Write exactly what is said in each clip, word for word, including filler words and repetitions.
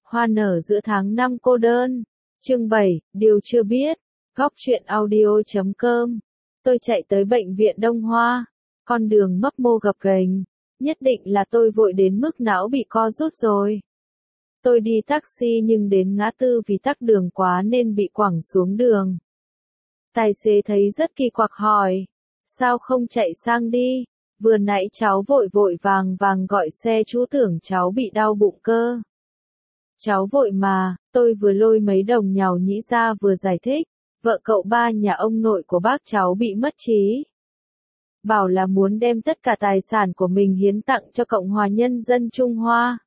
Hoa nở giữa tháng năm cô đơn. Chương bảy, điều chưa biết. Góc truyện audio chấm com. Tôi chạy tới bệnh viện Đông Hoa. Con đường mấp mô gập ghềnh. Nhất định là tôi vội đến mức não bị co rút rồi. Tôi đi taxi nhưng đến ngã tư vì tắc đường quá nên bị quẳng xuống đường. Tài xế thấy rất kỳ quặc hỏi. Sao không chạy sang đi? Vừa nãy cháu vội vội vàng vàng gọi xe chú tưởng cháu bị đau bụng cơ. Cháu vội mà, tôi vừa lôi mấy đồng nhàu nhĩ ra vừa giải thích. Vợ cậu ba nhà ông nội của bác cháu bị mất trí. Bảo là muốn đem tất cả tài sản của mình hiến tặng cho Cộng hòa Nhân dân Trung Hoa.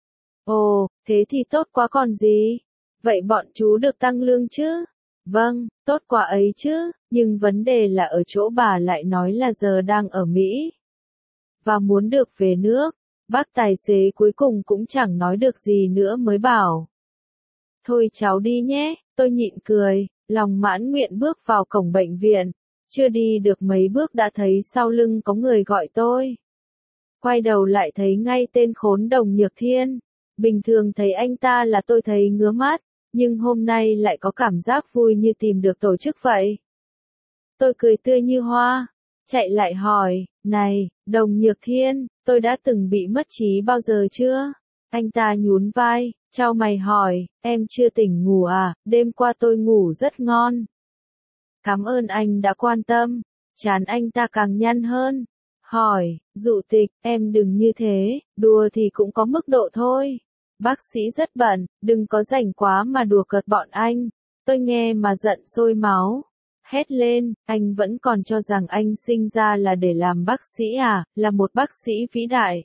Ồ, thế thì tốt quá còn gì. Vậy bọn chú được tăng lương chứ? Vâng, tốt quá ấy chứ, nhưng vấn đề là ở chỗ bà lại nói là giờ đang ở Mỹ. Và muốn được về nước. Bác tài xế cuối cùng cũng chẳng nói được gì nữa mới bảo. Thôi cháu đi nhé, tôi nhịn cười, lòng mãn nguyện bước vào cổng bệnh viện. Chưa đi được mấy bước đã thấy sau lưng có người gọi tôi. Quay đầu lại thấy ngay tên khốn Đồng Nhược Thiên. Bình thường thấy anh ta là tôi thấy ngứa mắt, nhưng hôm nay lại có cảm giác vui như tìm được tổ chức vậy. Tôi cười tươi như hoa, chạy lại hỏi, này, Đồng Nhược Thiên, tôi đã từng bị mất trí bao giờ chưa? Anh ta nhún vai, chau mày hỏi, em chưa tỉnh ngủ à, đêm qua tôi ngủ rất ngon. Cảm ơn anh đã quan tâm, trán anh ta càng nhăn hơn. Hỏi, dụ tịch, em đừng như thế, đùa thì cũng có mức độ thôi. Bác sĩ rất bận, đừng có rảnh quá mà đùa cợt bọn anh. Tôi nghe mà giận sôi máu. Hét lên, anh vẫn còn cho rằng anh sinh ra là để làm bác sĩ à, là một bác sĩ vĩ đại.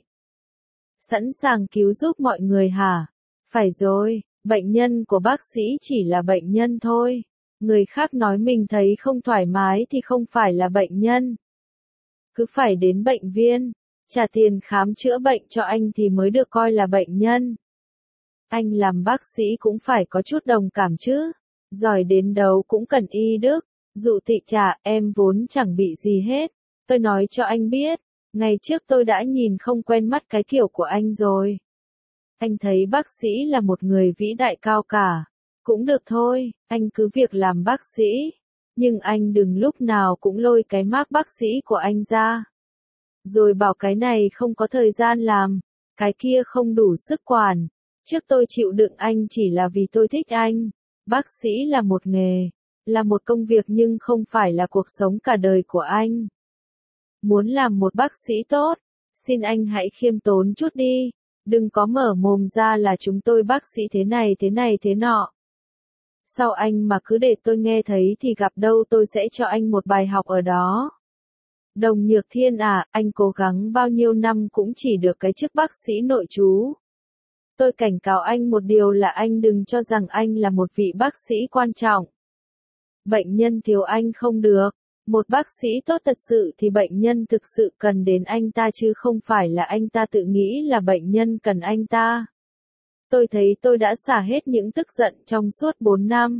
Sẵn sàng cứu giúp mọi người hả? Phải rồi, bệnh nhân của bác sĩ chỉ là bệnh nhân thôi. Người khác nói mình thấy không thoải mái thì không phải là bệnh nhân. Cứ phải đến bệnh viện, trả tiền khám chữa bệnh cho anh thì mới được coi là bệnh nhân. Anh làm bác sĩ cũng phải có chút đồng cảm chứ. Giỏi đến đâu cũng cần y đức. Dụ tị chả, em vốn chẳng bị gì hết. Tôi nói cho anh biết, ngày trước tôi đã nhìn không quen mắt cái kiểu của anh rồi. Anh thấy bác sĩ là một người vĩ đại cao cả. Cũng được thôi, anh cứ việc làm bác sĩ. Nhưng anh đừng lúc nào cũng lôi cái mác bác sĩ của anh ra. Rồi bảo cái này không có thời gian làm, cái kia không đủ sức quản. Trước tôi chịu đựng anh chỉ là vì tôi thích anh. Bác sĩ là một nghề, là một công việc nhưng không phải là cuộc sống cả đời của anh. Muốn làm một bác sĩ tốt, xin anh hãy khiêm tốn chút đi. Đừng có mở mồm ra là chúng tôi bác sĩ thế này thế này thế nọ. Sao anh mà cứ để tôi nghe thấy thì gặp đâu tôi sẽ cho anh một bài học ở đó. Đồng Nhược Thiên à, anh cố gắng bao nhiêu năm cũng chỉ được cái chức bác sĩ nội trú. Tôi cảnh cáo anh một điều là anh đừng cho rằng anh là một vị bác sĩ quan trọng. Bệnh nhân thiếu anh không được. Một bác sĩ tốt thật sự thì bệnh nhân thực sự cần đến anh ta chứ không phải là anh ta tự nghĩ là bệnh nhân cần anh ta. Tôi thấy tôi đã xả hết những tức giận trong suốt bốn năm.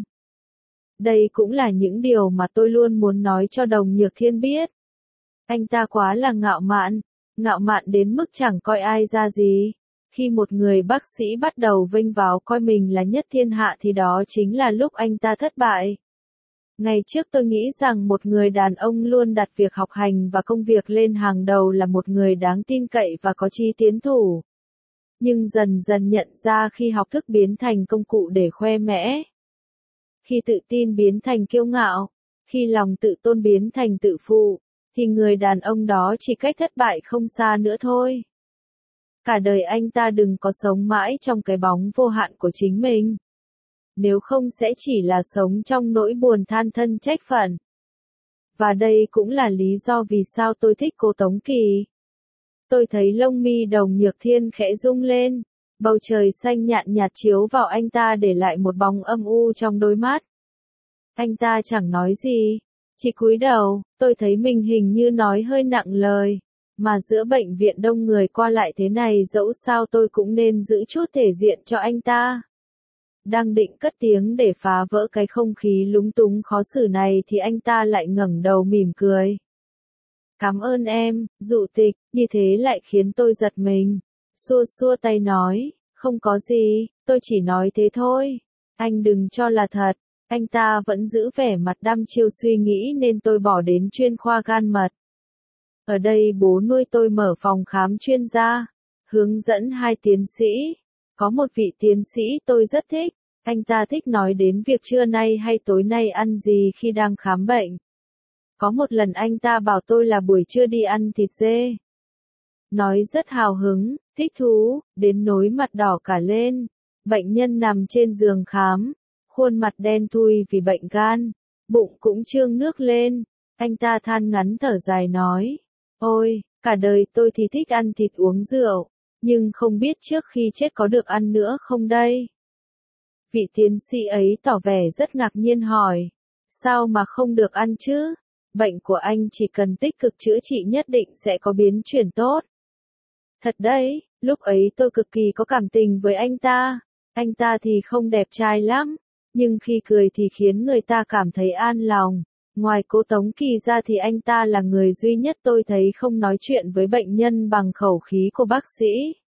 Đây cũng là những điều mà tôi luôn muốn nói cho Đồng Nhược Thiên biết. Anh ta quá là ngạo mạn, ngạo mạn đến mức chẳng coi ai ra gì. Khi một người bác sĩ bắt đầu vênh váo coi mình là nhất thiên hạ thì đó chính là lúc anh ta thất bại. Ngày trước tôi nghĩ rằng một người đàn ông luôn đặt việc học hành và công việc lên hàng đầu là một người đáng tin cậy và có chí tiến thủ. Nhưng dần dần nhận ra khi học thức biến thành công cụ để khoe mẽ, khi tự tin biến thành kiêu ngạo, khi lòng tự tôn biến thành tự phụ, thì người đàn ông đó chỉ cách thất bại không xa nữa thôi. Cả đời anh ta đừng có sống mãi trong cái bóng vô hạn của chính mình. Nếu không sẽ chỉ là sống trong nỗi buồn than thân trách phận. Và đây cũng là lý do vì sao tôi thích cô Tống Kỳ. Tôi thấy lông mi Đồng Nhược Thiên khẽ rung lên, bầu trời xanh nhạt nhạt chiếu vào anh ta để lại một bóng âm u trong đôi mắt. Anh ta chẳng nói gì, chỉ cúi đầu, tôi thấy mình hình như nói hơi nặng lời, mà giữa bệnh viện đông người qua lại thế này dẫu sao tôi cũng nên giữ chút thể diện cho anh ta. Đang định cất tiếng để phá vỡ cái không khí lúng túng khó xử này thì anh ta lại ngẩng đầu mỉm cười. Cảm ơn em, dụ tịch, như thế lại khiến tôi giật mình. Xua xua tay nói, Không có gì, tôi chỉ nói thế thôi. Anh đừng cho là thật. Anh ta vẫn giữ vẻ mặt đăm chiêu suy nghĩ nên tôi bỏ đến chuyên khoa gan mật. Ở đây bố nuôi tôi mở phòng khám chuyên gia, hướng dẫn hai tiến sĩ. Có một vị tiến sĩ tôi rất thích, anh ta thích nói đến việc trưa nay hay tối nay ăn gì khi đang khám bệnh. Có một lần anh ta bảo tôi là buổi trưa đi ăn thịt dê. Nói rất hào hứng, thích thú, đến nỗi mặt đỏ cả lên. Bệnh nhân nằm trên giường khám, khuôn mặt đen thui vì bệnh gan, bụng cũng trương nước lên. Anh ta than ngắn thở dài nói, ôi, cả đời tôi thì thích ăn thịt uống rượu, nhưng không biết trước khi chết có được ăn nữa không đây. Vị tiến sĩ ấy tỏ vẻ rất ngạc nhiên hỏi, sao mà không được ăn chứ? Bệnh của anh chỉ cần tích cực chữa trị nhất định sẽ có biến chuyển tốt. Thật đấy, lúc ấy tôi cực kỳ có cảm tình với anh ta. Anh ta thì không đẹp trai lắm, nhưng khi cười thì khiến người ta cảm thấy an lòng. Ngoài Cố Tống Kỳ ra thì anh ta là người duy nhất tôi thấy không nói chuyện với bệnh nhân bằng khẩu khí của bác sĩ.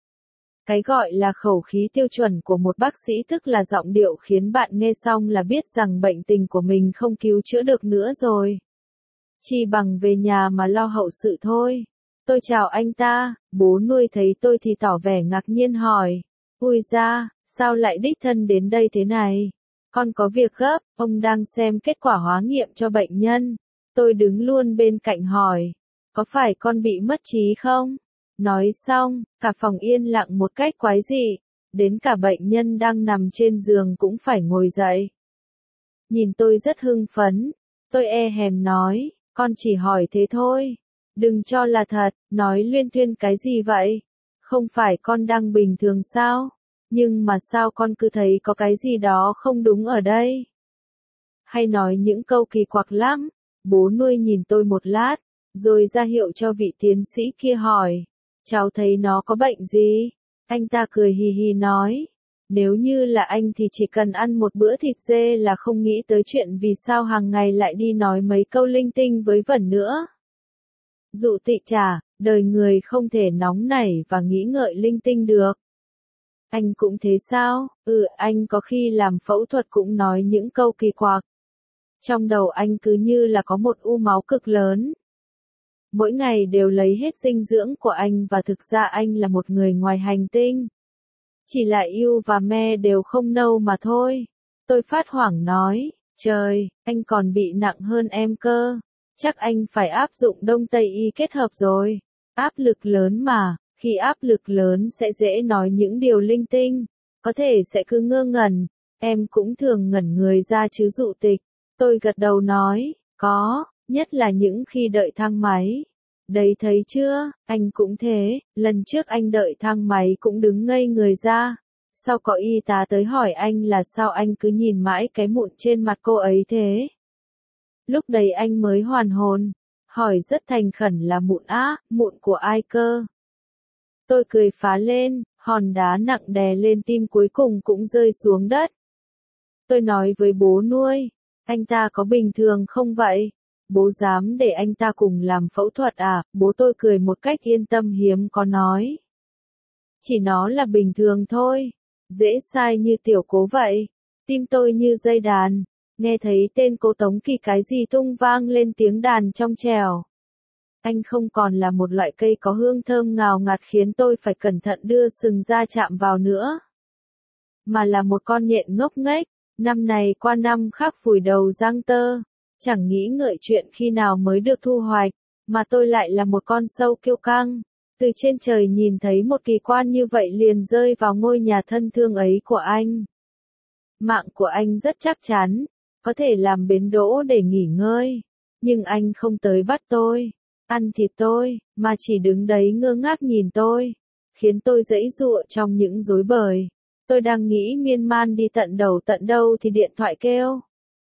Cái gọi là khẩu khí tiêu chuẩn của một bác sĩ tức là giọng điệu khiến bạn nghe xong là biết rằng bệnh tình của mình không cứu chữa được nữa rồi. Chỉ bằng về nhà mà lo hậu sự thôi. Tôi chào anh ta, bố nuôi thấy tôi thì tỏ vẻ ngạc nhiên hỏi, ui da, sao lại đích thân đến đây thế này? Con có việc gấp, ông đang xem kết quả hóa nghiệm cho bệnh nhân. Tôi đứng luôn bên cạnh hỏi, có phải con bị mất trí không? Nói xong, cả phòng yên lặng một cách quái dị, đến cả bệnh nhân đang nằm trên giường cũng phải ngồi dậy. Nhìn tôi rất hưng phấn, tôi e hèm nói, con chỉ hỏi thế thôi. Đừng cho là thật, nói luyên thuyên cái gì vậy? Không phải con đang bình thường sao? Nhưng mà sao con cứ thấy có cái gì đó không đúng ở đây? Hay nói những câu kỳ quặc lắm. Bố nuôi nhìn tôi một lát, rồi ra hiệu cho vị tiến sĩ kia hỏi, cháu thấy nó có bệnh gì? Anh ta cười hì hì nói, nếu như là anh thì chỉ cần ăn một bữa thịt dê là không nghĩ tới chuyện vì sao hàng ngày lại đi nói mấy câu linh tinh với vẩn nữa. Dụ tị chả, đời người không thể nóng nảy và nghĩ ngợi linh tinh được. Anh cũng thế sao? Ừ, anh có khi làm phẫu thuật cũng nói những câu kỳ quặc. Trong đầu anh cứ như là có một u máu cực lớn. Mỗi ngày đều lấy hết dinh dưỡng của anh và thực ra anh là một người ngoài hành tinh. Chỉ là yêu và me đều không nâu mà thôi. Tôi phát hoảng nói, trời, anh còn bị nặng hơn em cơ. Chắc anh phải áp dụng Đông Tây y kết hợp rồi. Áp lực lớn mà, khi áp lực lớn sẽ dễ nói những điều linh tinh. Có thể sẽ cứ ngơ ngẩn, em cũng thường ngẩn người ra chứ Dụ Tịch. Tôi gật đầu nói, có, nhất là những khi đợi thang máy. Đấy thấy chưa, anh cũng thế, lần trước anh đợi thang máy cũng đứng ngây người ra. Sau có y tá tới hỏi anh là sao anh cứ nhìn mãi cái mụn trên mặt cô ấy thế. Lúc đấy anh mới hoàn hồn, hỏi rất thành khẩn là mụn á, mụn của ai cơ? Tôi cười phá lên, hòn đá nặng đè lên tim cuối cùng cũng rơi xuống đất. Tôi nói với bố nuôi, anh ta có bình thường không vậy? Bố dám để anh ta cùng làm phẫu thuật à? Bố tôi cười một cách yên tâm hiếm có nói. Chỉ nó là bình thường thôi, dễ sai như tiểu Cố vậy. Tim tôi như dây đàn, nghe thấy tên Cố Tống Kỳ cái gì tung vang lên tiếng đàn trong trẻo. Anh không còn là một loại cây có hương thơm ngào ngạt khiến tôi phải cẩn thận đưa sừng ra chạm vào nữa. Mà là một con nhện ngốc nghếch, năm này qua năm khác vùi đầu giang tơ. Chẳng nghĩ ngợi chuyện khi nào mới được thu hoạch, mà tôi lại là một con sâu kiêu căng. Từ trên trời nhìn thấy một kỳ quan như vậy liền rơi vào ngôi nhà thân thương ấy của anh. Mạng của anh rất chắc chắn, có thể làm bến đỗ để nghỉ ngơi. Nhưng anh không tới bắt tôi, ăn thịt tôi, mà chỉ đứng đấy ngơ ngác nhìn tôi. Khiến tôi giãy giụa trong những rối bời. Tôi đang nghĩ miên man đi tận đầu tận đâu thì điện thoại kêu.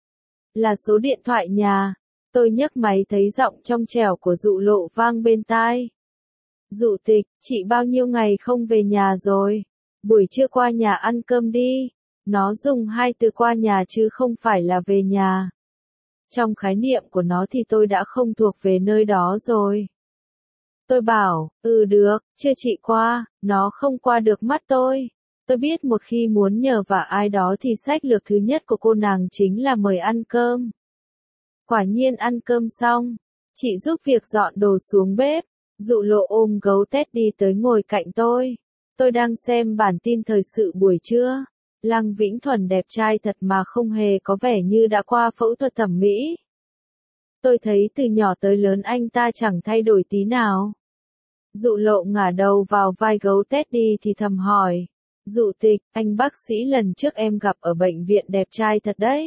Là số điện thoại nhà. Tôi nhấc máy thấy giọng trong trẻo của Dụ Lộ vang bên tai. Dụ Tịch, chị bao nhiêu ngày không về nhà rồi? Buổi trưa qua nhà ăn cơm đi. Nó dùng hai từ qua nhà chứ không phải là về nhà. Trong khái niệm của nó thì tôi đã không thuộc về nơi đó rồi. Tôi bảo, ừ được, chưa chị qua, nó không qua được mắt tôi. Tôi biết một khi muốn nhờ vả ai đó thì sách lược thứ nhất của cô nàng chính là mời ăn cơm. Quả nhiên ăn cơm xong, chị giúp việc dọn đồ xuống bếp, Dụ Lộ ôm gấu Teddy tới ngồi cạnh tôi. Tôi đang xem bản tin thời sự buổi trưa. Lăng Vĩnh Thuần đẹp trai thật mà không hề có vẻ như đã qua phẫu thuật thẩm mỹ. Tôi thấy từ nhỏ tới lớn anh ta chẳng thay đổi tí nào. Dụ Lộ ngả đầu vào vai gấu Teddy thì thầm hỏi. Dụ Tịch, anh bác sĩ lần trước em gặp ở bệnh viện đẹp trai thật đấy.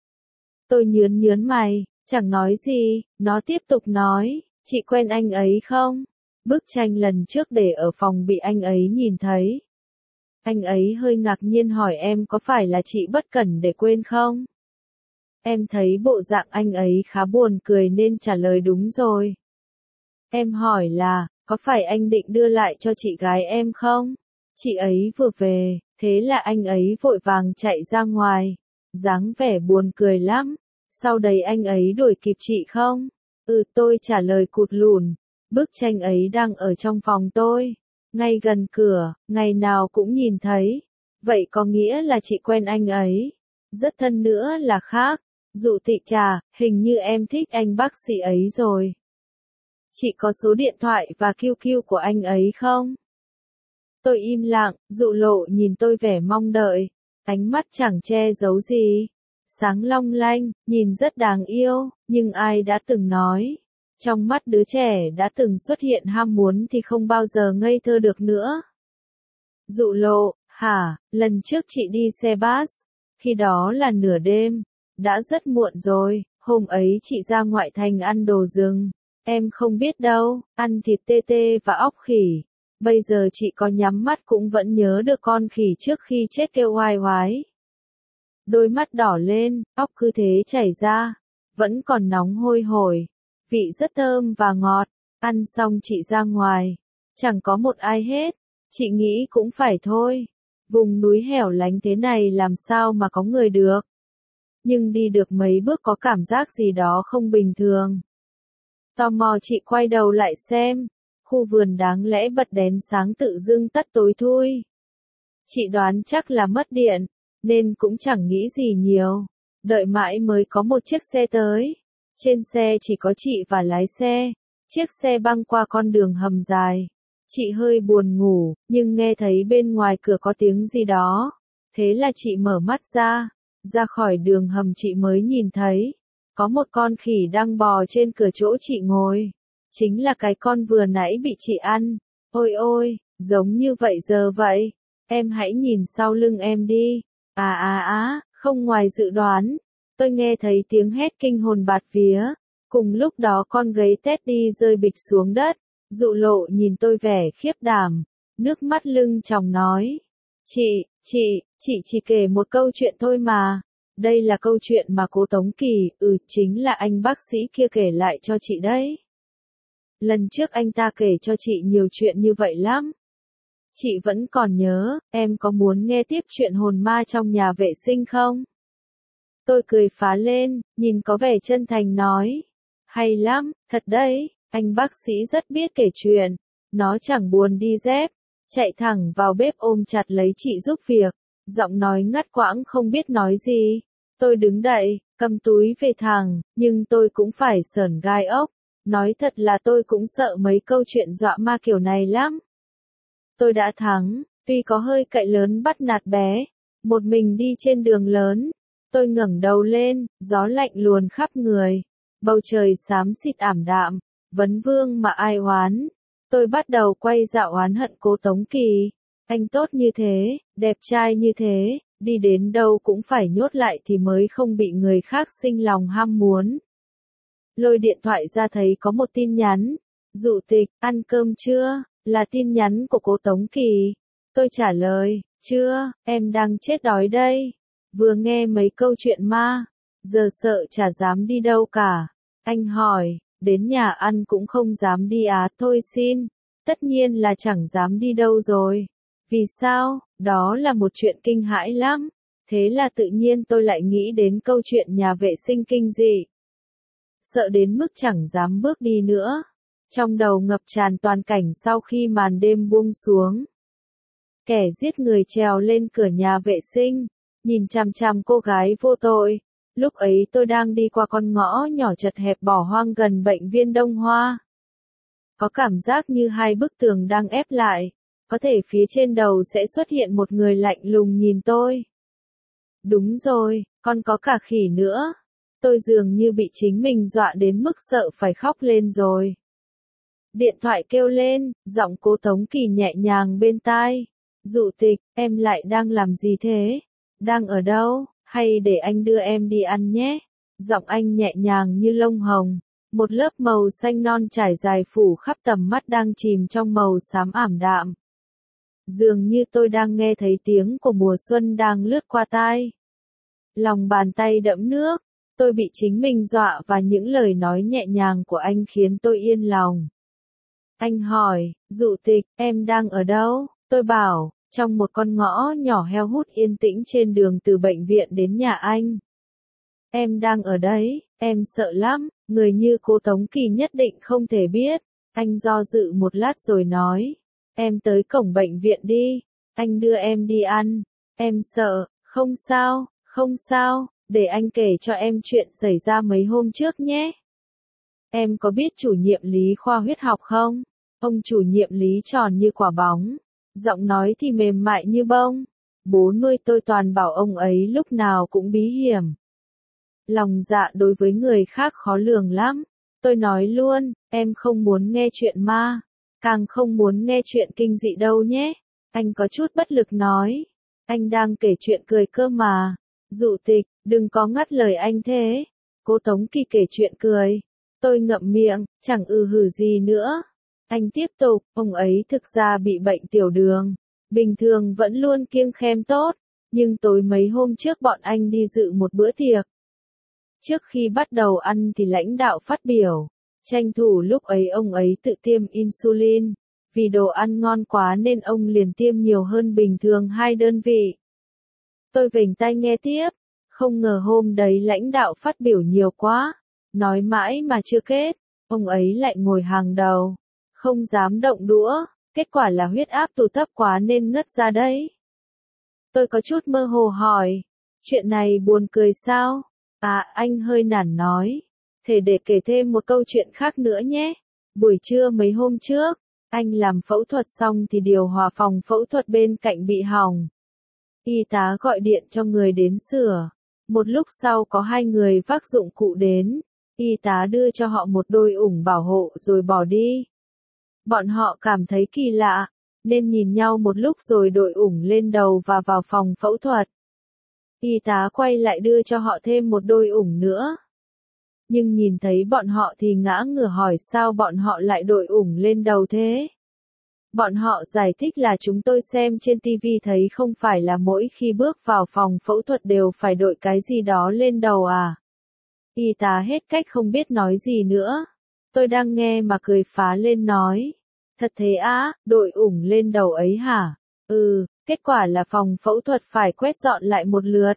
Tôi nhướn nhướn mày, chẳng nói gì, nó tiếp tục nói, chị quen anh ấy không? Bức tranh lần trước để ở phòng bị anh ấy nhìn thấy. Anh ấy hơi ngạc nhiên hỏi em có phải là chị bất cẩn để quên không? Em thấy bộ dạng anh ấy khá buồn cười nên trả lời đúng rồi. Em hỏi là, có phải anh định đưa lại cho chị gái em không? Chị ấy vừa về, thế là anh ấy vội vàng chạy ra ngoài. Dáng vẻ buồn cười lắm. Sau đấy anh ấy đuổi kịp chị không? Ừ, tôi trả lời cụt lùn. Bức tranh ấy đang ở trong phòng tôi. Ngay gần cửa, ngày nào cũng nhìn thấy. Vậy có nghĩa là chị quen anh ấy. Rất thân nữa là khác. Dụ Tịch trà, hình như em thích anh bác sĩ ấy rồi. Chị có số điện thoại và quy quy của anh ấy không? Tôi im lặng, Dụ Lộ nhìn tôi vẻ mong đợi. Ánh mắt chẳng che giấu gì. Sáng long lanh, nhìn rất đáng yêu, nhưng ai đã từng nói. Trong mắt đứa trẻ đã từng xuất hiện ham muốn thì không bao giờ ngây thơ được nữa. Dụ Lộ, hả, lần trước chị đi xe bus, khi đó là nửa đêm, đã rất muộn rồi, hôm ấy chị ra ngoại thành ăn đồ rừng, em không biết đâu, ăn thịt tê tê và óc khỉ, bây giờ chị có nhắm mắt cũng vẫn nhớ được con khỉ trước khi chết kêu oai oái. Đôi mắt đỏ lên, óc cứ thế chảy ra, vẫn còn nóng hôi hổi, vị rất thơm và ngọt, ăn xong chị ra ngoài, chẳng có một ai hết, chị nghĩ cũng phải thôi, vùng núi hẻo lánh thế này làm sao mà có người được. Nhưng đi được mấy bước có cảm giác gì đó không bình thường. Tò mò chị quay đầu lại xem, khu vườn đáng lẽ bật đèn sáng tự dưng tắt tối thui. Chị đoán chắc là mất điện, nên cũng chẳng nghĩ gì nhiều, đợi mãi mới có một chiếc xe tới. Trên xe chỉ có chị và lái xe, chiếc xe băng qua con đường hầm dài. Chị hơi buồn ngủ, nhưng nghe thấy bên ngoài cửa có tiếng gì đó. Thế là chị mở mắt ra, ra khỏi đường hầm chị mới nhìn thấy. Có một con khỉ đang bò trên cửa chỗ chị ngồi. Chính là cái con vừa nãy bị chị ăn. Ôi ôi, giống như vậy giờ vậy. Em hãy nhìn sau lưng em đi. À à á, không ngoài dự đoán. Tôi nghe thấy tiếng hét kinh hồn bạt vía. Cùng lúc đó con gấu Teddy rơi bịch xuống đất. Dụ Lộ nhìn tôi vẻ khiếp đảm. Nước mắt lưng tròng nói. Chị, chị, chị chỉ kể một câu chuyện thôi mà. Đây là câu chuyện mà cố Tống Kỳ, ừ chính là anh bác sĩ kia kể lại cho chị đấy. Lần trước anh ta kể cho chị nhiều chuyện như vậy lắm. Chị vẫn còn nhớ, em có muốn nghe tiếp chuyện hồn ma trong nhà vệ sinh không? Tôi cười phá lên, nhìn có vẻ chân thành nói. Hay lắm, thật đấy, anh bác sĩ rất biết kể chuyện. Nó chẳng buồn đi dép, chạy thẳng vào bếp ôm chặt lấy chị giúp việc. Giọng nói ngắt quãng không biết nói gì. Tôi đứng dậy, cầm túi về thẳng, nhưng tôi cũng phải sởn gai ốc. Nói thật là tôi cũng sợ mấy câu chuyện dọa ma kiểu này lắm. Tôi đã thắng, tuy có hơi cậy lớn bắt nạt bé. Một mình đi trên đường lớn. Tôi ngẩng đầu lên, gió lạnh luồn khắp người. Bầu trời xám xịt ảm đạm, vấn vương mà ai oán. Tôi bắt đầu quay dạo oán hận cố Tống Kỳ. Anh tốt như thế, đẹp trai như thế, đi đến đâu cũng phải nhốt lại thì mới không bị người khác sinh lòng ham muốn. Lôi điện thoại ra thấy có một tin nhắn. Dụ Tịch, ăn cơm chưa? Là tin nhắn của cố Tống Kỳ. Tôi trả lời, chưa, em đang chết đói đây. Vừa nghe mấy câu chuyện ma, giờ sợ chả dám đi đâu cả. Anh hỏi, đến nhà ăn cũng không dám đi á, thôi xin. Tất nhiên là chẳng dám đi đâu rồi. Vì sao? Đó là một chuyện kinh hãi lắm. Thế là tự nhiên tôi lại nghĩ đến câu chuyện nhà vệ sinh kinh dị. Sợ đến mức chẳng dám bước đi nữa. Trong đầu ngập tràn toàn cảnh sau khi màn đêm buông xuống. Kẻ giết người trèo lên cửa nhà vệ sinh, nhìn chằm chằm cô gái vô tội. Lúc ấy tôi đang đi qua con ngõ nhỏ chật hẹp bỏ hoang gần bệnh viện Đông Hoa. Có cảm giác như hai bức tường đang ép lại, có thể phía trên đầu sẽ xuất hiện một người lạnh lùng nhìn tôi. Đúng rồi, còn có cả khỉ nữa. Tôi dường như bị chính mình dọa đến mức sợ phải khóc lên rồi. Điện thoại kêu lên, giọng cô Tống Kỳ nhẹ nhàng bên tai. Dụ Tịch, em lại đang làm gì thế? Đang ở đâu? Hay để anh đưa em đi ăn nhé? Giọng anh nhẹ nhàng như lông hồng. Một lớp màu xanh non trải dài phủ khắp tầm mắt đang chìm trong màu xám ảm đạm. Dường như tôi đang nghe thấy tiếng của mùa xuân đang lướt qua tai. Lòng bàn tay đẫm nước, tôi bị chính mình dọa và những lời nói nhẹ nhàng của anh khiến tôi yên lòng. Anh hỏi, Dụ Tịch, em đang ở đâu? Tôi bảo, trong một con ngõ nhỏ heo hút yên tĩnh trên đường từ bệnh viện đến nhà anh. Em đang ở đấy, em sợ lắm, người như cô Tống Kỳ nhất định không thể biết. Anh do dự một lát rồi nói, em tới cổng bệnh viện đi, anh đưa em đi ăn. Em sợ, không sao, không sao, để anh kể cho em chuyện xảy ra mấy hôm trước nhé. Em có biết chủ nhiệm lý khoa huyết học không? Ông chủ nhiệm lý tròn như quả bóng, giọng nói thì mềm mại như bông. Bố nuôi tôi toàn bảo ông ấy lúc nào cũng bí hiểm. Lòng dạ đối với người khác khó lường lắm. Tôi nói luôn, em không muốn nghe chuyện ma, càng không muốn nghe chuyện kinh dị đâu nhé. Anh có chút bất lực nói, anh đang kể chuyện cười cơ mà. Dụ Tịch, đừng có ngắt lời anh thế. Cô Tống Kỳ kể chuyện cười. Tôi ngậm miệng, chẳng ừ hử gì nữa. Anh tiếp tục, ông ấy thực ra bị bệnh tiểu đường. Bình thường vẫn luôn kiêng khem tốt, nhưng tối mấy hôm trước bọn anh đi dự một bữa tiệc. Trước khi bắt đầu ăn thì lãnh đạo phát biểu, tranh thủ lúc ấy ông ấy tự tiêm insulin. Vì đồ ăn ngon quá nên ông liền tiêm nhiều hơn bình thường hai đơn vị. Tôi vểnh tai nghe tiếp, không ngờ hôm đấy lãnh đạo phát biểu nhiều quá, nói mãi mà chưa kết, ông ấy lại ngồi hàng đầu, không dám động đũa, kết quả là huyết áp tụt thấp quá nên ngất ra đấy. Tôi có chút mơ hồ hỏi, chuyện này buồn cười sao? À, anh hơi nản nói, thế để kể thêm một câu chuyện khác nữa nhé. Buổi trưa mấy hôm trước, anh làm phẫu thuật xong thì điều hòa phòng phẫu thuật bên cạnh bị hỏng. Y tá gọi điện cho người đến sửa. Một lúc sau có hai người vác dụng cụ đến. Y tá đưa cho họ một đôi ủng bảo hộ rồi bỏ đi. Bọn họ cảm thấy kỳ lạ, nên nhìn nhau một lúc rồi đội ủng lên đầu và vào phòng phẫu thuật. Y tá quay lại đưa cho họ thêm một đôi ủng nữa. Nhưng nhìn thấy bọn họ thì ngã ngửa hỏi sao bọn họ lại đội ủng lên đầu thế. Bọn họ giải thích là chúng tôi xem trên ti vi thấy không phải là mỗi khi bước vào phòng phẫu thuật đều phải đội cái gì đó lên đầu à. Y tá hết cách không biết nói gì nữa. Tôi đang nghe mà cười phá lên nói. Thật thế á, đội ủng lên đầu ấy hả? Ừ, kết quả là phòng phẫu thuật phải quét dọn lại một lượt.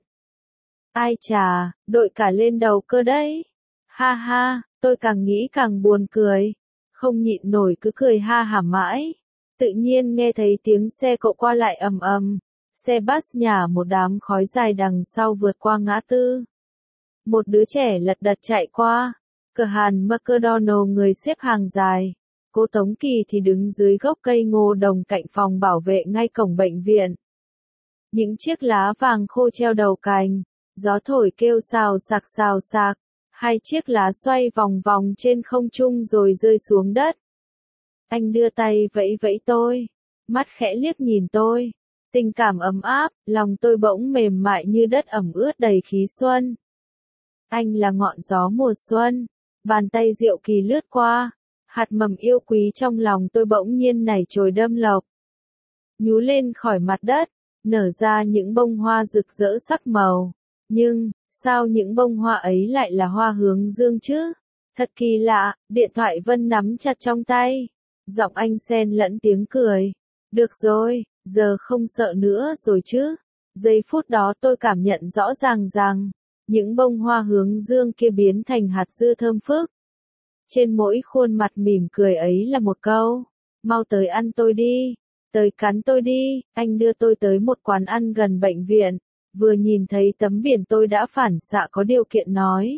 Ai chà, đội cả lên đầu cơ đấy. Ha ha, tôi càng nghĩ càng buồn cười. Không nhịn nổi cứ cười ha hả mãi. Tự nhiên nghe thấy tiếng xe cộ qua lại ầm ầm. Xe bus nhả một đám khói dài đằng sau vượt qua ngã tư. Một đứa trẻ lật đật chạy qua. Cửa hàng McDonald người xếp hàng dài. Cô Tống Kỳ thì đứng dưới gốc cây ngô đồng cạnh phòng bảo vệ ngay cổng bệnh viện. Những chiếc lá vàng khô treo đầu cành. Gió thổi kêu xào xạc xào xạc. Hai chiếc lá xoay vòng vòng trên không trung rồi rơi xuống đất. Anh đưa tay vẫy vẫy tôi, mắt khẽ liếc nhìn tôi, tình cảm ấm áp, lòng tôi bỗng mềm mại như đất ẩm ướt đầy khí xuân. Anh là ngọn gió mùa xuân, bàn tay diệu kỳ lướt qua, hạt mầm yêu quý trong lòng tôi bỗng nhiên nảy chồi đâm lộc. Nhú lên khỏi mặt đất, nở ra những bông hoa rực rỡ sắc màu, nhưng, sao những bông hoa ấy lại là hoa hướng dương chứ? Thật kỳ lạ, điện thoại Vân nắm chặt trong tay. Giọng anh xen lẫn tiếng cười. Được rồi, giờ không sợ nữa rồi chứ. Giây phút đó tôi cảm nhận rõ ràng rằng, những bông hoa hướng dương kia biến thành hạt dưa thơm phức. Trên mỗi khuôn mặt mỉm cười ấy là một câu, mau tới ăn tôi đi. tới cắn tôi đi, anh đưa tôi tới một quán ăn gần bệnh viện, vừa nhìn thấy tấm biển tôi đã phản xạ có điều kiện nói.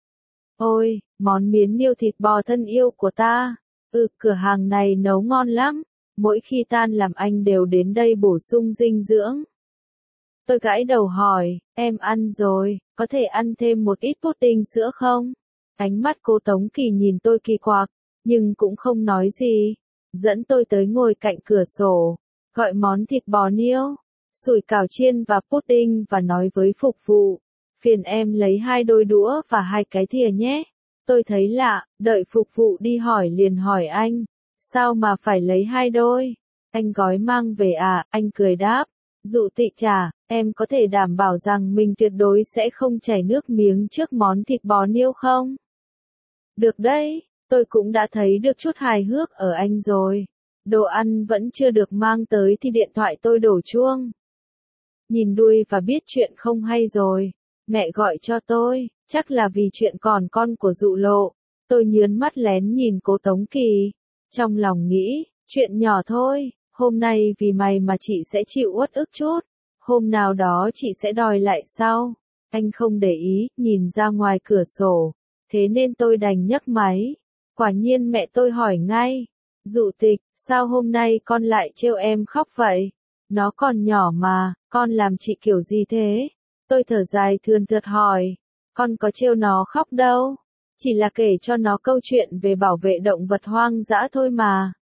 Ôi, món miến niêu thịt bò thân yêu của ta, ừ, cửa hàng này nấu ngon lắm, mỗi khi tan làm anh đều đến đây bổ sung dinh dưỡng. Tôi gãi đầu hỏi, em ăn rồi, có thể ăn thêm một ít pudding sữa không? Ánh mắt cô Tống Kỳ nhìn tôi kỳ quặc, nhưng cũng không nói gì. Dẫn tôi tới ngồi cạnh cửa sổ, gọi món thịt bò niêu, sủi cảo chiên và pudding và nói với phục vụ, phiền em lấy hai đôi đũa và hai cái thìa nhé. Tôi thấy lạ, đợi phục vụ đi hỏi liền hỏi anh, sao mà phải lấy hai đôi? Anh gói mang về à? Anh cười đáp, dụ tị trà, em có thể đảm bảo rằng mình tuyệt đối sẽ không chảy nước miếng trước món thịt bò niêu không? Được đấy, tôi cũng đã thấy được chút hài hước ở anh rồi. Đồ ăn vẫn chưa được mang tới thì điện thoại tôi đổ chuông. Nhìn đuôi và biết chuyện không hay rồi. Mẹ gọi cho tôi, chắc là vì chuyện còn con của dụ lộ. Tôi nhớn mắt lén nhìn cô Tống Kỳ. Trong lòng nghĩ, chuyện nhỏ thôi, hôm nay vì mày mà chị sẽ chịu uất ức chút. Hôm nào đó chị sẽ đòi lại sau. Anh không để ý, nhìn ra ngoài cửa sổ. Thế nên tôi đành nhấc máy. Quả nhiên mẹ tôi hỏi ngay. Dụ tịch, sao hôm nay con lại trêu em khóc vậy? Nó còn nhỏ mà, con làm chị kiểu gì thế? Tôi thở dài thườn thượt hỏi. Con có trêu nó khóc đâu. Chỉ là kể cho nó câu chuyện về bảo vệ động vật hoang dã thôi mà.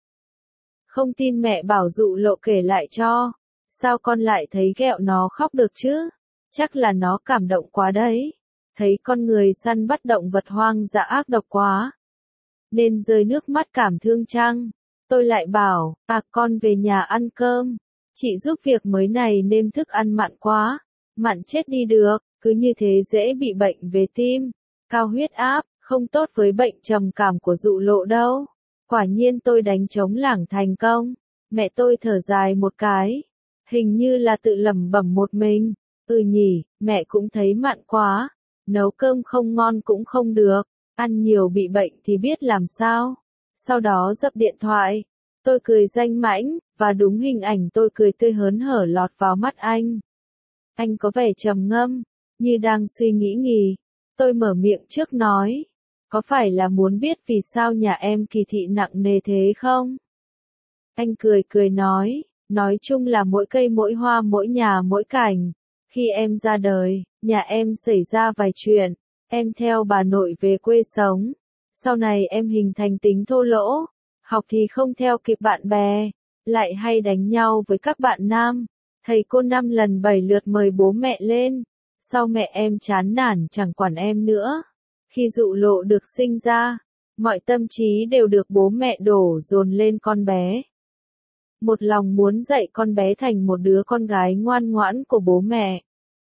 Không tin mẹ bảo dụ lộ kể lại cho. Sao con lại thấy ghẹo nó khóc được chứ? Chắc là nó cảm động quá đấy. Thấy con người săn bắt động vật hoang dã ác độc quá. Nên rơi nước mắt cảm thương chăng? Tôi lại bảo, à con về nhà ăn cơm. Chị giúp việc mới này nêm thức ăn mặn quá. Mặn chết đi được, cứ như thế dễ bị bệnh về tim. Cao huyết áp, không tốt với bệnh trầm cảm của dụ lộ đâu. Quả nhiên tôi đánh trống lảng thành công. Mẹ tôi thở dài một cái. Hình như là tự lẩm bẩm một mình. Ừ nhỉ, mẹ cũng thấy mặn quá. Nấu cơm không ngon cũng không được. Ăn nhiều bị bệnh thì biết làm sao. Sau đó dập điện thoại. Tôi cười danh mãnh, và đúng hình ảnh tôi cười tươi hớn hở lọt vào mắt anh. Anh có vẻ trầm ngâm, như đang suy nghĩ nghỉ. Tôi mở miệng trước nói. Có phải là muốn biết vì sao nhà em kỳ thị nặng nề thế không? Anh cười cười nói, nói chung là mỗi cây mỗi hoa mỗi nhà mỗi cảnh. Khi em ra đời, nhà em xảy ra vài chuyện. Em theo bà nội về quê sống. Sau này em hình thành tính thô lỗ. Học thì không theo kịp bạn bè. Lại hay đánh nhau với các bạn nam. Thầy cô năm lần bảy lượt mời bố mẹ lên. Sau mẹ em chán nản chẳng quản em nữa. Khi dụ lộ được sinh ra, mọi tâm trí đều được bố mẹ đổ dồn lên con bé. Một lòng muốn dạy con bé thành một đứa con gái ngoan ngoãn của bố mẹ.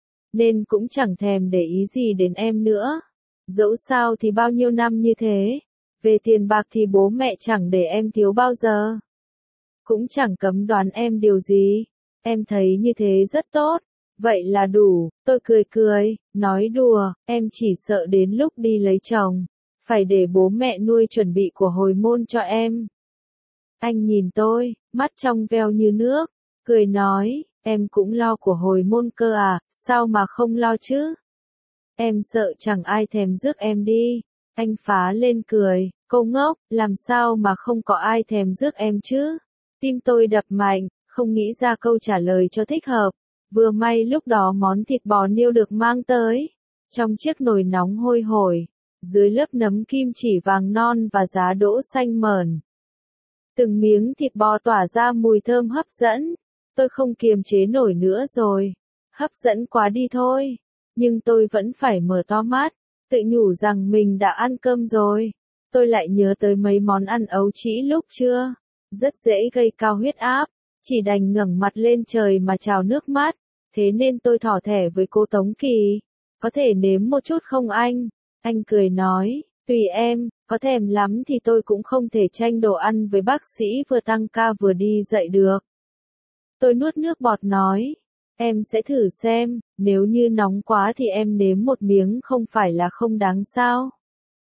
Nên cũng chẳng thèm để ý gì đến em nữa. Dẫu sao thì bao nhiêu năm như thế. Về tiền bạc thì bố mẹ chẳng để em thiếu bao giờ. Cũng chẳng cấm đoán em điều gì. Em thấy như thế rất tốt. Vậy là đủ, tôi cười cười, nói đùa, em chỉ sợ đến lúc đi lấy chồng. Phải để bố mẹ nuôi chuẩn bị của hồi môn cho em. Anh nhìn tôi, mắt trong veo như nước, cười nói, em cũng lo của hồi môn cơ à, sao mà không lo chứ? Em sợ chẳng ai thèm rước em đi. Anh phá lên cười, cô ngốc, làm sao mà không có ai thèm rước em chứ? Tim tôi đập mạnh, không nghĩ ra câu trả lời cho thích hợp. Vừa may lúc đó món thịt bò niêu được mang tới. Trong chiếc nồi nóng hôi hổi, dưới lớp nấm kim chỉ vàng non và giá đỗ xanh mờn. Từng miếng thịt bò tỏa ra mùi thơm hấp dẫn. Tôi không kiềm chế nổi nữa rồi. Hấp dẫn quá đi thôi. Nhưng tôi vẫn phải mở to mắt, tự nhủ rằng mình đã ăn cơm rồi. Tôi lại nhớ tới mấy món ăn ấu trĩ lúc trưa. Rất dễ gây cao huyết áp. Chỉ đành ngẩng mặt lên trời mà trào nước mắt. Thế nên tôi thỏ thẻ với cô Tống Kỳ. Có thể nếm một chút không anh? Anh cười nói, tùy em, có thèm lắm thì tôi cũng không thể tranh đồ ăn với bác sĩ vừa tăng ca vừa đi dạy được. Tôi nuốt nước bọt nói, em sẽ thử xem, nếu như nóng quá thì em nếm một miếng không phải là không đáng sao.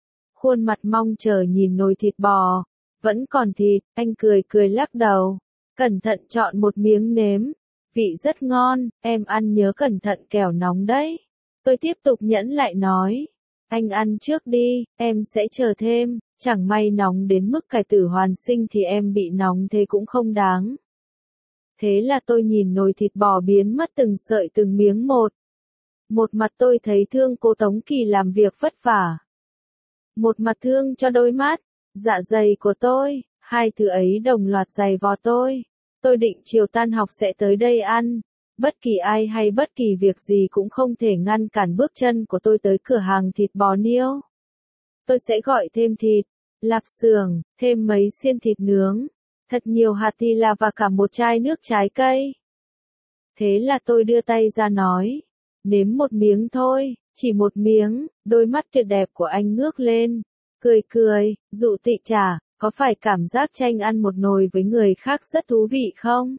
Khuôn mặt mong chờ nhìn nồi thịt bò, vẫn còn thịt, anh cười cười lắc đầu. Cẩn thận chọn một miếng nếm. Vị rất ngon, em ăn nhớ cẩn thận kẻo nóng đấy. Tôi tiếp tục nhẫn lại nói. Anh ăn trước đi, em sẽ chờ thêm, chẳng may nóng đến mức cải tử hoàn sinh thì em bị nóng thế cũng không đáng. Thế là tôi nhìn nồi thịt bò biến mất từng sợi từng miếng một. Một mặt tôi thấy thương cô Tống Kỳ làm việc vất vả. Một mặt thương cho đôi mắt, dạ dày của tôi, hai thứ ấy đồng loạt giày vò tôi. Tôi định chiều tan học sẽ tới đây ăn. Bất kỳ ai hay bất kỳ việc gì cũng không thể ngăn cản bước chân của tôi tới cửa hàng thịt bò niêu. Tôi sẽ gọi thêm thịt, lạp xưởng, thêm mấy xiên thịt nướng, thật nhiều hạt thì là và cả một chai nước trái cây. Thế là tôi đưa tay ra nói, nếm một miếng thôi, chỉ một miếng. Đôi mắt tuyệt đẹp của anh ngước lên, cười cười, dụ tị chả, có phải cảm giác tranh ăn một nồi với người khác rất thú vị không?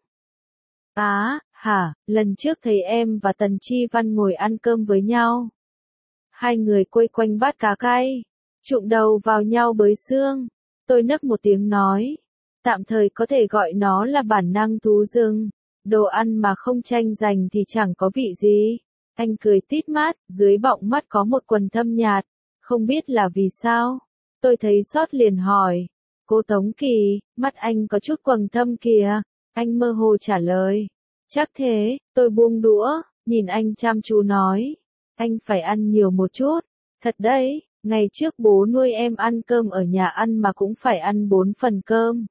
Á, hả, lần trước thấy em và Tần Chi Văn ngồi ăn cơm với nhau. Hai người quây quanh bát cá cay, trụm đầu vào nhau bới xương. Tôi nấc một tiếng nói, tạm thời có thể gọi nó là bản năng thú rừng. Đồ ăn mà không tranh giành thì chẳng có vị gì. Anh cười tít mắt, dưới bọng mắt có một quầng thâm nhạt, không biết là vì sao. Tôi thấy xót liền hỏi, cô Tống Kỳ, mắt anh có chút quầng thâm kìa. Anh mơ hồ trả lời, chắc thế. Tôi buông đũa, nhìn anh chăm chú nói, anh phải ăn nhiều một chút. Thật đấy, ngày trước bố nuôi em ăn cơm ở nhà ăn mà cũng phải ăn bốn phần cơm.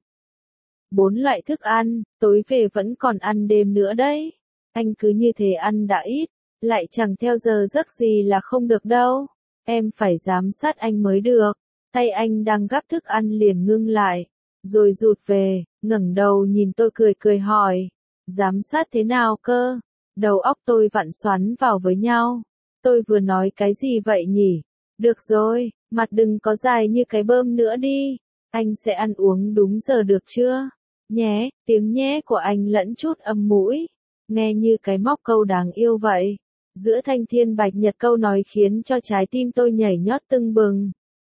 Bốn loại thức ăn, tối về vẫn còn ăn đêm nữa đấy. Anh cứ như thế ăn đã ít, lại chẳng theo giờ giấc gì là không được đâu. Em phải giám sát anh mới được. Tay anh đang gắp thức ăn liền ngưng lại, rồi rụt về, ngẩng đầu nhìn tôi cười cười hỏi, giám sát thế nào cơ? Đầu óc tôi vặn xoắn vào với nhau. Tôi vừa nói cái gì vậy nhỉ? Được rồi, mặt đừng có dài như cái bơm nữa đi. Anh sẽ ăn uống đúng giờ được chưa? Nhé, tiếng nhé của anh lẫn chút âm mũi. Nghe như cái móc câu đáng yêu vậy. Giữa thanh thiên bạch nhật câu nói khiến cho trái tim tôi nhảy nhót tưng bừng.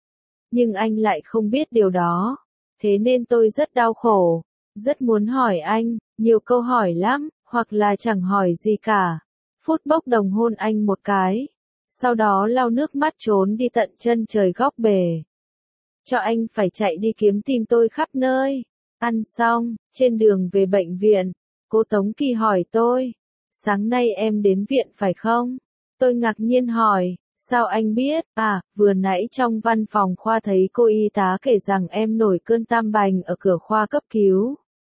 Nhưng anh lại không biết điều đó. Thế nên tôi rất đau khổ. Rất muốn hỏi anh, nhiều câu hỏi lắm, hoặc là chẳng hỏi gì cả. Phút bốc đồng hôn anh một cái. Sau đó lau nước mắt trốn đi tận chân trời góc bể. Cho anh phải chạy đi kiếm tìm tôi khắp nơi. Ăn xong, trên đường về bệnh viện, cô Tống Kỳ hỏi tôi, sáng nay em đến viện phải không? Tôi ngạc nhiên hỏi, sao anh biết? À, vừa nãy trong văn phòng khoa thấy cô y tá kể rằng em nổi cơn tam bành ở cửa khoa cấp cứu.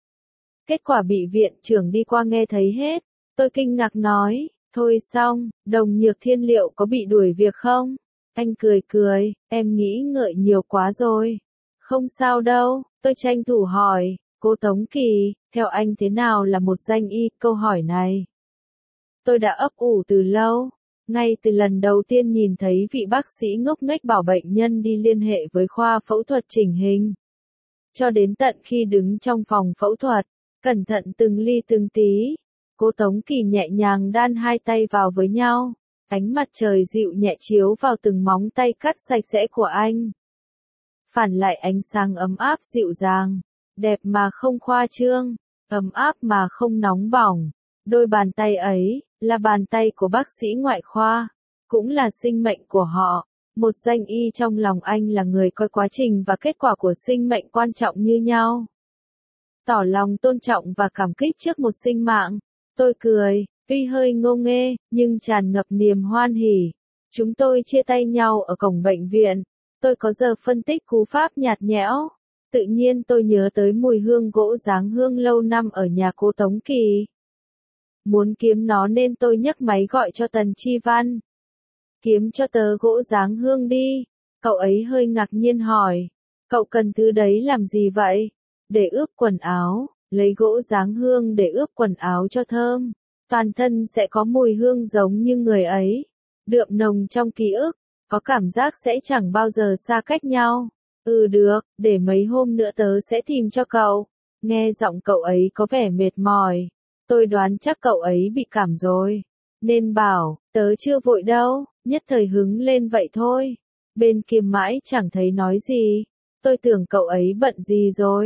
Kết quả bị viện trưởng đi qua nghe thấy hết. Tôi kinh ngạc nói, thôi xong, đồng nhược thiên liệu có bị đuổi việc không? Anh cười cười, em nghĩ ngợi nhiều quá rồi. Không sao đâu, tôi tranh thủ hỏi, cô Tống Kỳ, theo anh thế nào là một danh y? Câu hỏi này tôi đã ấp ủ từ lâu. Ngay từ lần đầu tiên nhìn thấy vị bác sĩ ngốc nghếch bảo bệnh nhân đi liên hệ với khoa phẫu thuật chỉnh hình. Cho đến tận khi đứng trong phòng phẫu thuật, cẩn thận từng ly từng tí, cô Tống Kỳ nhẹ nhàng đan hai tay vào với nhau. Ánh mặt trời dịu nhẹ chiếu vào từng móng tay cắt sạch sẽ của anh. Phản lại ánh sáng ấm áp dịu dàng, đẹp mà không khoa trương, ấm áp mà không nóng bỏng. Đôi bàn tay ấy, là bàn tay của bác sĩ ngoại khoa, cũng là sinh mệnh của họ. Một danh y trong lòng anh là người coi quá trình và kết quả của sinh mệnh quan trọng như nhau. Tỏ lòng tôn trọng và cảm kích trước một sinh mạng. Tôi cười, tuy hơi ngô nghê, nhưng tràn ngập niềm hoan hỉ. Chúng tôi chia tay nhau ở cổng bệnh viện. Tôi có giờ phân tích cú pháp nhạt nhẽo. Tự nhiên tôi nhớ tới mùi hương gỗ dáng hương lâu năm ở nhà cô Tống Kỳ. Muốn kiếm nó nên tôi nhấc máy gọi cho Tần Chi Văn. Kiếm cho tớ gỗ dáng hương đi. Cậu ấy hơi ngạc nhiên hỏi. Cậu cần thứ đấy làm gì vậy? Để ướp quần áo. Lấy gỗ dáng hương để ướp quần áo cho thơm. Toàn thân sẽ có mùi hương giống như người ấy. Đượm nồng trong ký ức. Có cảm giác sẽ chẳng bao giờ xa cách nhau. Ừ được, để mấy hôm nữa tớ sẽ tìm cho cậu. Nghe giọng cậu ấy có vẻ mệt mỏi. Tôi đoán chắc cậu ấy bị cảm rồi. Nên bảo, tớ chưa vội đâu, nhất thời hứng lên vậy thôi. Bên kia mãi chẳng thấy nói gì. Tôi tưởng cậu ấy bận gì rồi.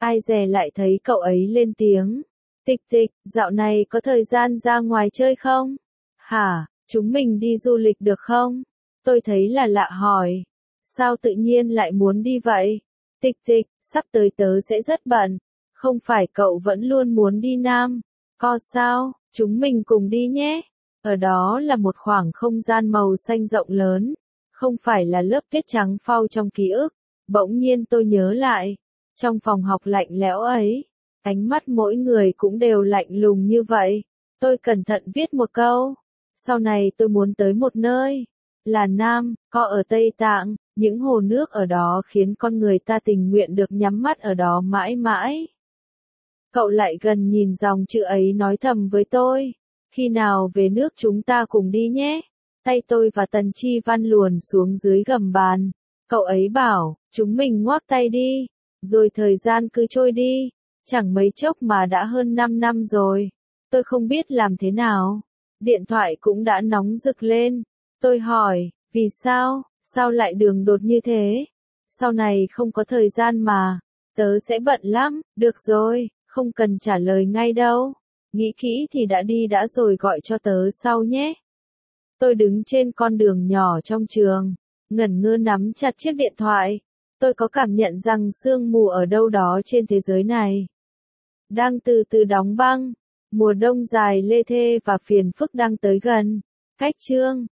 Ai dè lại thấy cậu ấy lên tiếng. Tịch tịch, dạo này có thời gian ra ngoài chơi không? Hả, chúng mình đi du lịch được không? Tôi thấy là lạ hỏi. Sao tự nhiên lại muốn đi vậy? Tịch tịch, sắp tới tớ sẽ rất bận. Không phải cậu vẫn luôn muốn đi Nam? Có sao, chúng mình cùng đi nhé. Ở đó là một khoảng không gian màu xanh rộng lớn. Không phải là lớp tuyết trắng phau trong ký ức. Bỗng nhiên tôi nhớ lại. Trong phòng học lạnh lẽo ấy, ánh mắt mỗi người cũng đều lạnh lùng như vậy. Tôi cẩn thận viết một câu. Sau này tôi muốn tới một nơi. Là Nam, có ở Tây Tạng, những hồ nước ở đó khiến con người ta tình nguyện được nhắm mắt ở đó mãi mãi. Cậu lại gần nhìn dòng chữ ấy nói thầm với tôi. Khi nào về nước chúng ta cùng đi nhé. Tay tôi và Tần Chi Văn luồn xuống dưới gầm bàn. Cậu ấy bảo, chúng mình ngoác tay đi. Rồi thời gian cứ trôi đi. Chẳng mấy chốc mà đã hơn năm năm rồi. Tôi không biết làm thế nào. Điện thoại cũng đã nóng rực lên. Tôi hỏi, vì sao, sao lại đường đột như thế? Sau này không có thời gian mà. Tớ sẽ bận lắm, được rồi, không cần trả lời ngay đâu. Nghĩ kỹ thì đã đi đã rồi gọi cho tớ sau nhé. Tôi đứng trên con đường nhỏ trong trường, ngẩn ngơ nắm chặt chiếc điện thoại. Tôi có cảm nhận rằng sương mù ở đâu đó trên thế giới này đang từ từ đóng băng. Mùa đông dài lê thê và phiền phức đang tới gần. Cách chương